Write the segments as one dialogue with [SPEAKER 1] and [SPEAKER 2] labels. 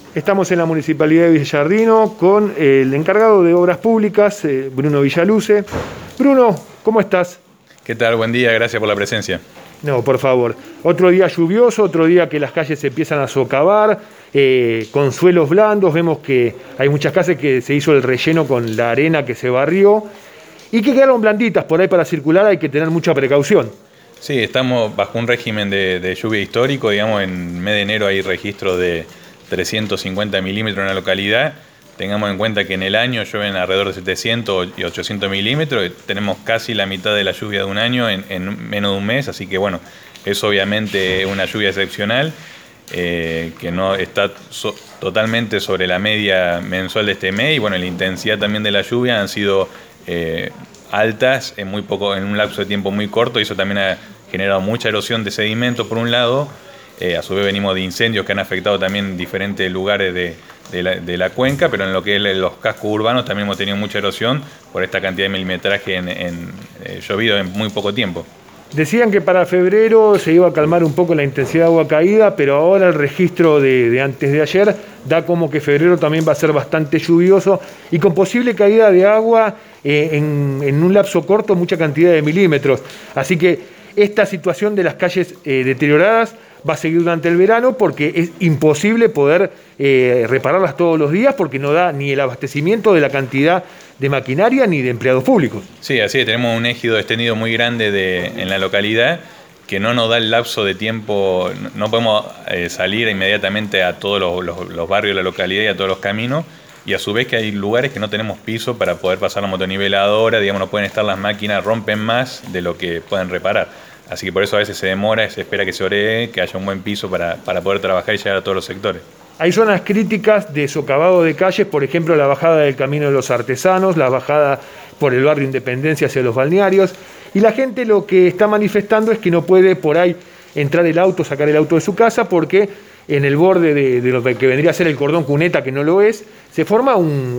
[SPEAKER 1] Estamos en la Municipalidad de Villallardino con el encargado de Obras Públicas, Bruno Villaluce. Bruno, ¿cómo estás?
[SPEAKER 2] ¿Qué tal? Buen día, gracias por la presencia.
[SPEAKER 1] No, por favor. Otro día lluvioso, otro día que las calles se empiezan a socavar, con suelos blandos. Vemos que hay muchas casas que se hizo el relleno con la arena que se barrió y que quedaron blanditas. Por ahí para circular hay que tener mucha precaución.
[SPEAKER 2] Sí, estamos bajo un régimen de lluvia histórico. Digamos, en mes de enero hay registro de 350 milímetros en la localidad. Tengamos en cuenta que en el año llueven alrededor de 700 y 800 milímetros. Y tenemos casi la mitad de la lluvia de un año en menos de un mes. Así que bueno, es obviamente una lluvia excepcional que no está totalmente sobre la media mensual de este mes. Y bueno, la intensidad también de la lluvia han sido altas en un lapso de tiempo muy corto, y eso también ha generado mucha erosión de sedimentos por un lado. A su vez venimos de incendios que han afectado también diferentes lugares de la cuenca, pero en lo que es los cascos urbanos también hemos tenido mucha erosión por esta cantidad de milimetraje llovido en muy poco tiempo.
[SPEAKER 1] Decían que para febrero se iba a calmar un poco la intensidad de agua caída, pero ahora el registro de antes de ayer da como que febrero también va a ser bastante lluvioso y con posible caída de agua en un lapso corto, mucha cantidad de milímetros. Así que esta situación de las calles deterioradas va a seguir durante el verano porque es imposible poder repararlas todos los días porque no da ni el abastecimiento de la cantidad de maquinaria ni de empleados públicos.
[SPEAKER 2] Sí, así es, tenemos un ejido extendido muy grande en la localidad que no nos da el lapso de tiempo, no podemos salir inmediatamente a todos los barrios de la localidad y a todos los caminos, y a su vez que hay lugares que no tenemos piso para poder pasar la motoniveladora, digamos, no pueden estar las máquinas, rompen más de lo que pueden reparar. Así que por eso a veces se demora, se espera que se oree, que haya un buen piso para poder trabajar y llegar a todos los sectores.
[SPEAKER 1] Hay zonas críticas de socavado de calles, por ejemplo, la bajada del Camino de los Artesanos, la bajada por el barrio Independencia hacia los balnearios, y la gente lo que está manifestando es que no puede por ahí entrar el auto, sacar el auto de su casa, porque en el borde de lo que vendría a ser el cordón cuneta, que no lo es, se forma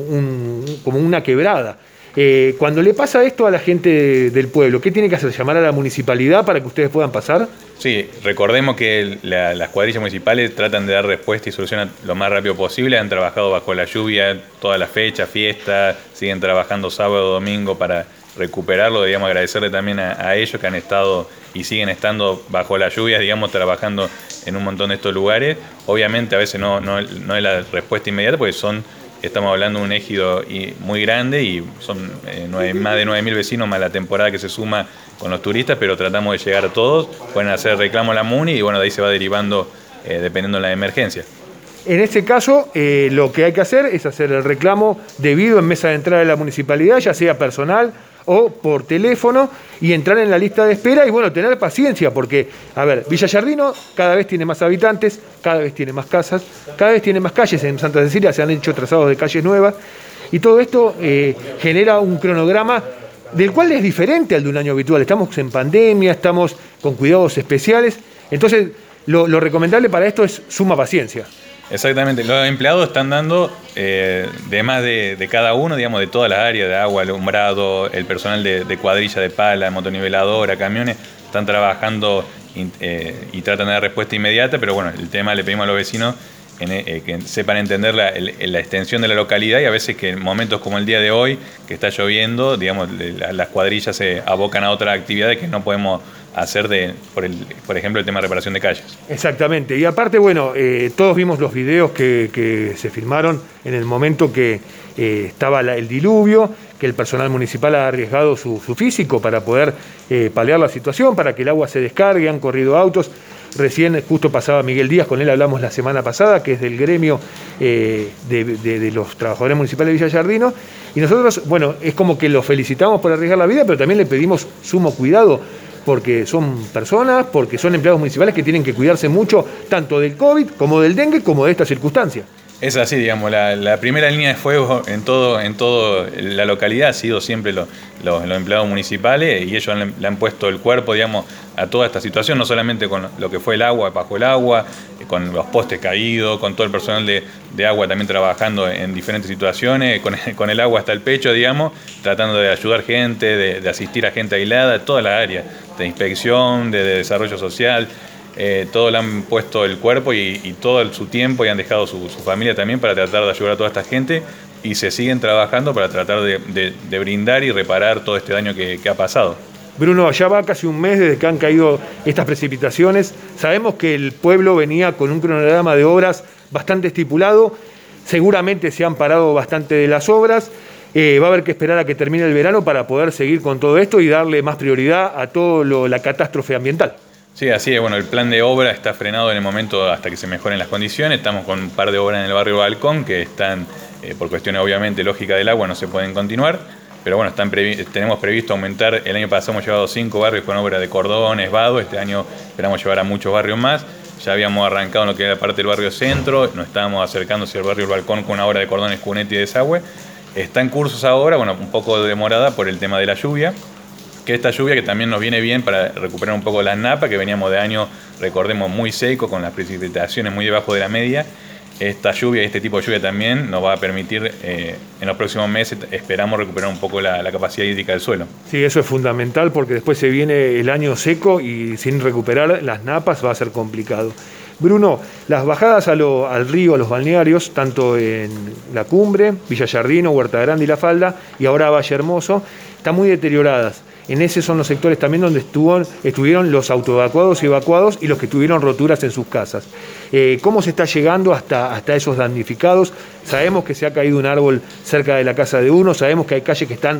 [SPEAKER 1] como una quebrada. Cuando le pasa esto a la gente del pueblo, ¿qué tiene que hacer? ¿Llamar a la municipalidad para que ustedes puedan pasar?
[SPEAKER 2] Sí, recordemos que las cuadrillas municipales tratan de dar respuesta y solución lo más rápido posible. Han trabajado bajo la lluvia todas las fechas, fiestas, siguen trabajando sábado, domingo para recuperarlo. Digamos, agradecerle también a ellos que han estado y siguen estando bajo la lluvia, digamos, trabajando en un montón de estos lugares. Obviamente a veces no es la respuesta inmediata porque estamos hablando de un ejido muy grande y son más de 9.000 vecinos más la temporada que se suma con los turistas, pero tratamos de llegar a todos. Pueden hacer reclamo a la MUNI y bueno, de ahí se va derivando dependiendo de la emergencia.
[SPEAKER 1] En este caso, lo que hay que hacer es hacer el reclamo debido en mesa de entrada de la municipalidad, ya sea personal o por teléfono, y entrar en la lista de espera y bueno, tener paciencia, porque, a ver, Villallardino cada vez tiene más habitantes, cada vez tiene más casas, cada vez tiene más calles. En Santa Cecilia se han hecho trazados de calles nuevas, y todo esto genera un cronograma del cual es diferente al de un año habitual. Estamos en pandemia, estamos con cuidados especiales, entonces lo recomendable para esto es suma paciencia.
[SPEAKER 2] Exactamente, los empleados están dando de más de cada uno, digamos, de todas las áreas, de agua, alumbrado, el personal de cuadrilla, de pala, motoniveladora, camiones, están trabajando y tratan de dar respuesta inmediata, pero bueno, el tema le pedimos a los vecinos que sepan entender la extensión de la localidad, y a veces que en momentos como el día de hoy, que está lloviendo, digamos, las cuadrillas se abocan a otras actividades que no podemos hacer por ejemplo, el tema de reparación de calles.
[SPEAKER 1] Exactamente, y aparte, bueno, todos vimos los videos que se filmaron en el momento que estaba el diluvio, que el personal municipal ha arriesgado su físico para poder paliar la situación, para que el agua se descargue, han corrido autos. Recién justo pasaba Miguel Díaz, con él hablamos la semana pasada, que es del gremio de los trabajadores municipales de Villallardino, y nosotros, bueno, es como que los felicitamos por arriesgar la vida, pero también le pedimos sumo cuidado, porque son personas, porque son empleados municipales que tienen que cuidarse mucho, tanto del COVID, como del dengue, como de esta circunstancia.
[SPEAKER 2] Es así, digamos, la primera línea de fuego en todo la localidad ha sido siempre los empleados municipales, y ellos le han puesto el cuerpo, digamos, a toda esta situación, no solamente con lo que fue el agua, bajo el agua, con los postes caídos, con todo el personal de agua también trabajando en diferentes situaciones, con el agua hasta el pecho, digamos, tratando de ayudar gente, de asistir a gente aislada, todas las áreas, de inspección, de desarrollo social. todos le han puesto el cuerpo y todo su tiempo y han dejado su familia también para tratar de ayudar a toda esta gente y se siguen trabajando para tratar de brindar y reparar todo este daño que ha pasado.
[SPEAKER 1] Bruno, ya va casi un mes desde que han caído estas precipitaciones. Sabemos que el pueblo venía con un cronograma de obras bastante estipulado. Seguramente se han parado bastante de las obras. Va a haber que esperar a que termine el verano para poder seguir con todo esto y darle más prioridad a toda la catástrofe ambiental.
[SPEAKER 2] Sí, así es. Bueno, el plan de obra está frenado en el momento hasta que se mejoren las condiciones. Estamos con un par de obras en el barrio Balcón que están, por cuestiones obviamente lógica del agua, no se pueden continuar. Pero bueno, tenemos previsto aumentar. El año pasado hemos llevado 5 barrios con obra de cordones, vado. Este año esperamos llevar a muchos barrios más. Ya habíamos arrancado en lo que era parte del barrio centro. Nos estábamos acercando hacia el barrio El Balcón con una obra de cordones, cuneta y desagüe. Está en cursos ahora, bueno, un poco demorada por el tema de la lluvia. Que esta lluvia que también nos viene bien para recuperar un poco las napas, que veníamos de año, recordemos, muy seco, con las precipitaciones muy debajo de la media. Esta lluvia, este tipo de lluvia también nos va a permitir, en los próximos meses, esperamos recuperar un poco la capacidad hídrica del suelo.
[SPEAKER 1] Sí, eso es fundamental porque después se viene el año seco y sin recuperar las napas va a ser complicado. Bruno, las bajadas al río, a los balnearios, tanto en La Cumbre, Villa Yardino, Huerta Grande y La Falda, y ahora Valle Hermoso, están muy deterioradas. En ese son los sectores también donde estuvieron los autoevacuados y evacuados y los que tuvieron roturas en sus casas. ¿Cómo se está llegando hasta esos damnificados? Sabemos que se ha caído un árbol cerca de la casa de uno, sabemos que hay calles que están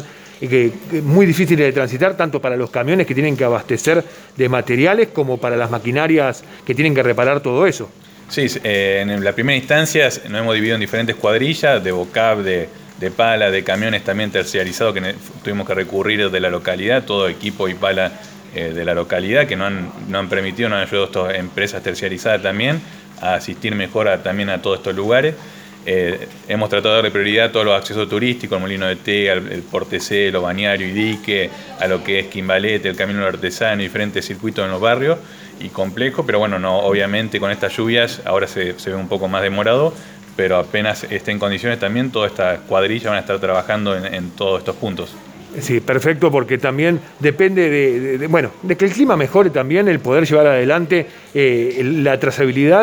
[SPEAKER 1] muy difíciles de transitar, tanto para los camiones que tienen que abastecer de materiales como para las maquinarias que tienen que reparar todo eso.
[SPEAKER 2] Sí, en la primera instancia nos hemos dividido en diferentes cuadrillas, de BOCAP, de pala, de camiones también terciarizados que tuvimos que recurrir de la localidad, todo equipo y pala de la localidad que nos han permitido, nos han ayudado estas empresas terciarizadas también a asistir mejor también a todos estos lugares. Hemos tratado de darle prioridad a todos los accesos turísticos, el Molino de Té, el Portecelo, Bañario y Dique, a lo que es Quimbalete, el Camino del Artesano, diferentes circuitos en los barrios y complejos, pero bueno, no, obviamente con estas lluvias ahora se ve un poco más demorado, pero apenas esté en condiciones también, toda esta cuadrilla van a estar trabajando en todos estos puntos.
[SPEAKER 1] Sí, perfecto, porque también depende de que el clima mejore también, el poder llevar adelante la trazabilidad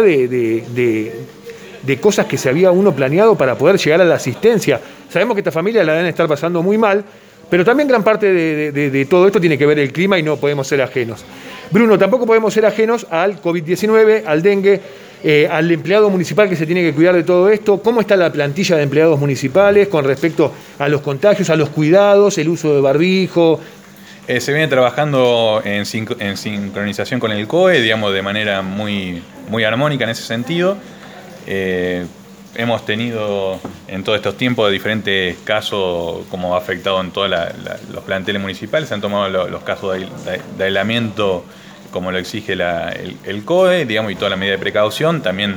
[SPEAKER 1] de cosas que se había uno planeado para poder llegar a la asistencia. Sabemos que esta familia la deben estar pasando muy mal, pero también gran parte de todo esto tiene que ver el clima y no podemos ser ajenos. Bruno, tampoco podemos ser ajenos al COVID-19, al dengue, al empleado municipal que se tiene que cuidar de todo esto. ¿Cómo está la plantilla de empleados municipales con respecto a los contagios, a los cuidados, el uso de barbijo?
[SPEAKER 2] Se viene trabajando en sincronización con el COE, digamos, de manera muy, muy armónica en ese sentido. Hemos tenido en todos estos tiempos diferentes casos como ha afectado en todos los planteles municipales. Se han tomado los casos de aislamiento como lo exige el COE, digamos, y toda la medida de precaución. También,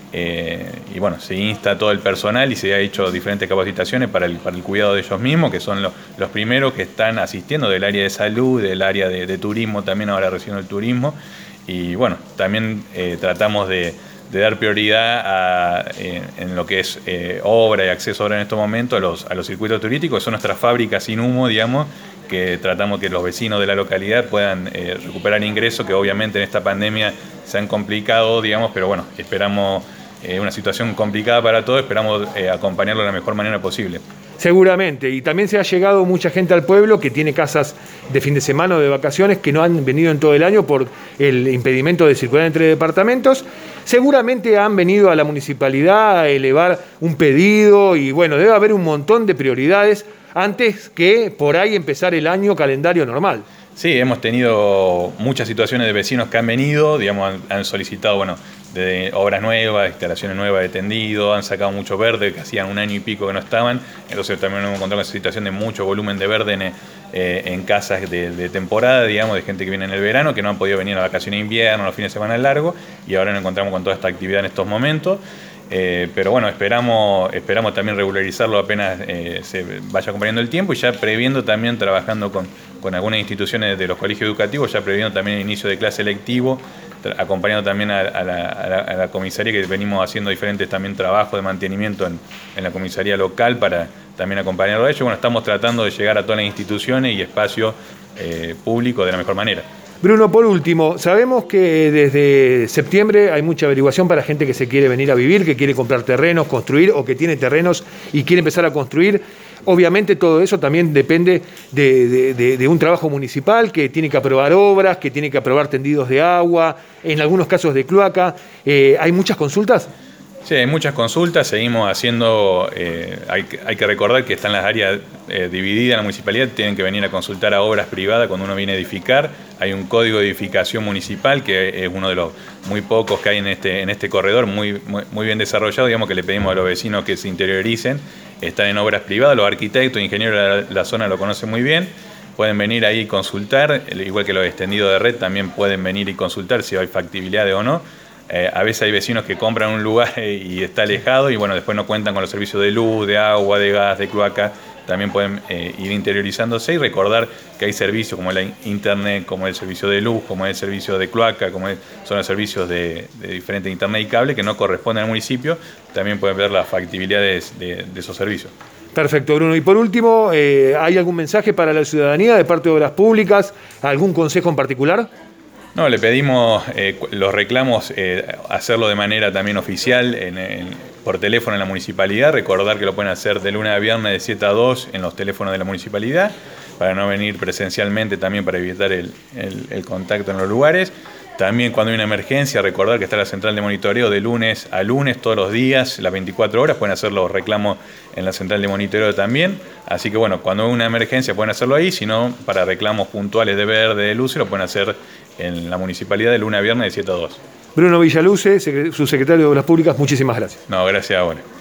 [SPEAKER 2] y bueno, se insta a todo el personal y se ha hecho diferentes capacitaciones para el cuidado de ellos mismos, que son los primeros que están asistiendo del área de salud, del área de turismo, también ahora recién el turismo. Y bueno, también tratamos de dar prioridad en lo que es obra y acceso ahora en estos momentos a los circuitos turísticos, que son nuestras fábricas sin humo, digamos, que tratamos que los vecinos de la localidad puedan recuperar ingresos, que obviamente en esta pandemia se han complicado, digamos, pero bueno, esperamos una situación complicada para todos, esperamos acompañarlo de la mejor manera posible.
[SPEAKER 1] Seguramente, y también se ha llegado mucha gente al pueblo que tiene casas de fin de semana o de vacaciones que no han venido en todo el año por el impedimento de circular entre departamentos. Seguramente han venido a la municipalidad a elevar un pedido y bueno, debe haber un montón de prioridades antes que por ahí empezar el año calendario normal.
[SPEAKER 2] Sí, hemos tenido muchas situaciones de vecinos que han venido, digamos, han solicitado, bueno, de obras nuevas, instalaciones nuevas de tendido, han sacado mucho verde, que hacían un año y pico que no estaban, entonces también hemos encontrado esa situación de mucho volumen de verde en casas de temporada, digamos, de gente que viene en el verano, que no han podido venir a las vacaciones de invierno, a los fines de semana largos, y ahora nos encontramos con toda esta actividad en estos momentos. Pero bueno, esperamos también regularizarlo apenas se vaya acompañando el tiempo y ya previendo también, trabajando con algunas instituciones de los colegios educativos, ya previendo también el inicio de clase electivo, acompañando también a la comisaría, que venimos haciendo diferentes también trabajos de mantenimiento en la comisaría local para también acompañarlo a ellos. Bueno, estamos tratando de llegar a todas las instituciones y espacios públicos de la mejor manera.
[SPEAKER 1] Bruno, por último, sabemos que desde septiembre hay mucha averiguación para gente que se quiere venir a vivir, que quiere comprar terrenos, construir o que tiene terrenos y quiere empezar a construir. Obviamente todo eso también depende de un trabajo municipal que tiene que aprobar obras, que tiene que aprobar tendidos de agua, en algunos casos de cloaca. ¿Hay muchas consultas?
[SPEAKER 2] Sí, hay muchas consultas, seguimos haciendo, hay que recordar que están las áreas divididas en la municipalidad, tienen que venir a consultar a obras privadas cuando uno viene a edificar. Hay un código de edificación municipal que es uno de los muy pocos que hay en este corredor, muy bien desarrollado, digamos, que le pedimos a los vecinos que se interioricen. Están en obras privadas, los arquitectos, ingenieros de la zona lo conocen muy bien. Pueden venir ahí y consultar, igual que los extendidos de red también pueden venir y consultar si hay factibilidad o no. A veces hay vecinos que compran un lugar y está alejado y bueno, después no cuentan con los servicios de luz, de agua, de gas, de cloaca. También pueden ir interiorizándose y recordar que hay servicios como la internet, como el servicio de luz, como el servicio de cloaca, son los servicios de diferente internet y cable que no corresponden al municipio. También pueden ver las factibilidades de esos servicios.
[SPEAKER 1] Perfecto, Bruno. Y por último, ¿hay algún mensaje para la ciudadanía de parte de Obras Públicas? ¿Algún consejo en particular?
[SPEAKER 2] No, le pedimos los reclamos, hacerlo de manera también oficial por teléfono en la municipalidad. Recordar que lo pueden hacer de lunes a viernes de 7 a 2 en los teléfonos de la municipalidad, para no venir presencialmente también para evitar el contacto en los lugares. También cuando hay una emergencia, recordar que está la central de monitoreo de lunes a lunes, todos los días, las 24 horas, pueden hacer los reclamos en la central de monitoreo también. Así que bueno, cuando hay una emergencia pueden hacerlo ahí, si no, para reclamos puntuales de verde, de luz, lo pueden hacer en la municipalidad de lunes a viernes de 7 a 2.
[SPEAKER 1] Bruno Villaluce, subsecretario de Obras Públicas, muchísimas gracias.
[SPEAKER 2] No, gracias a vos.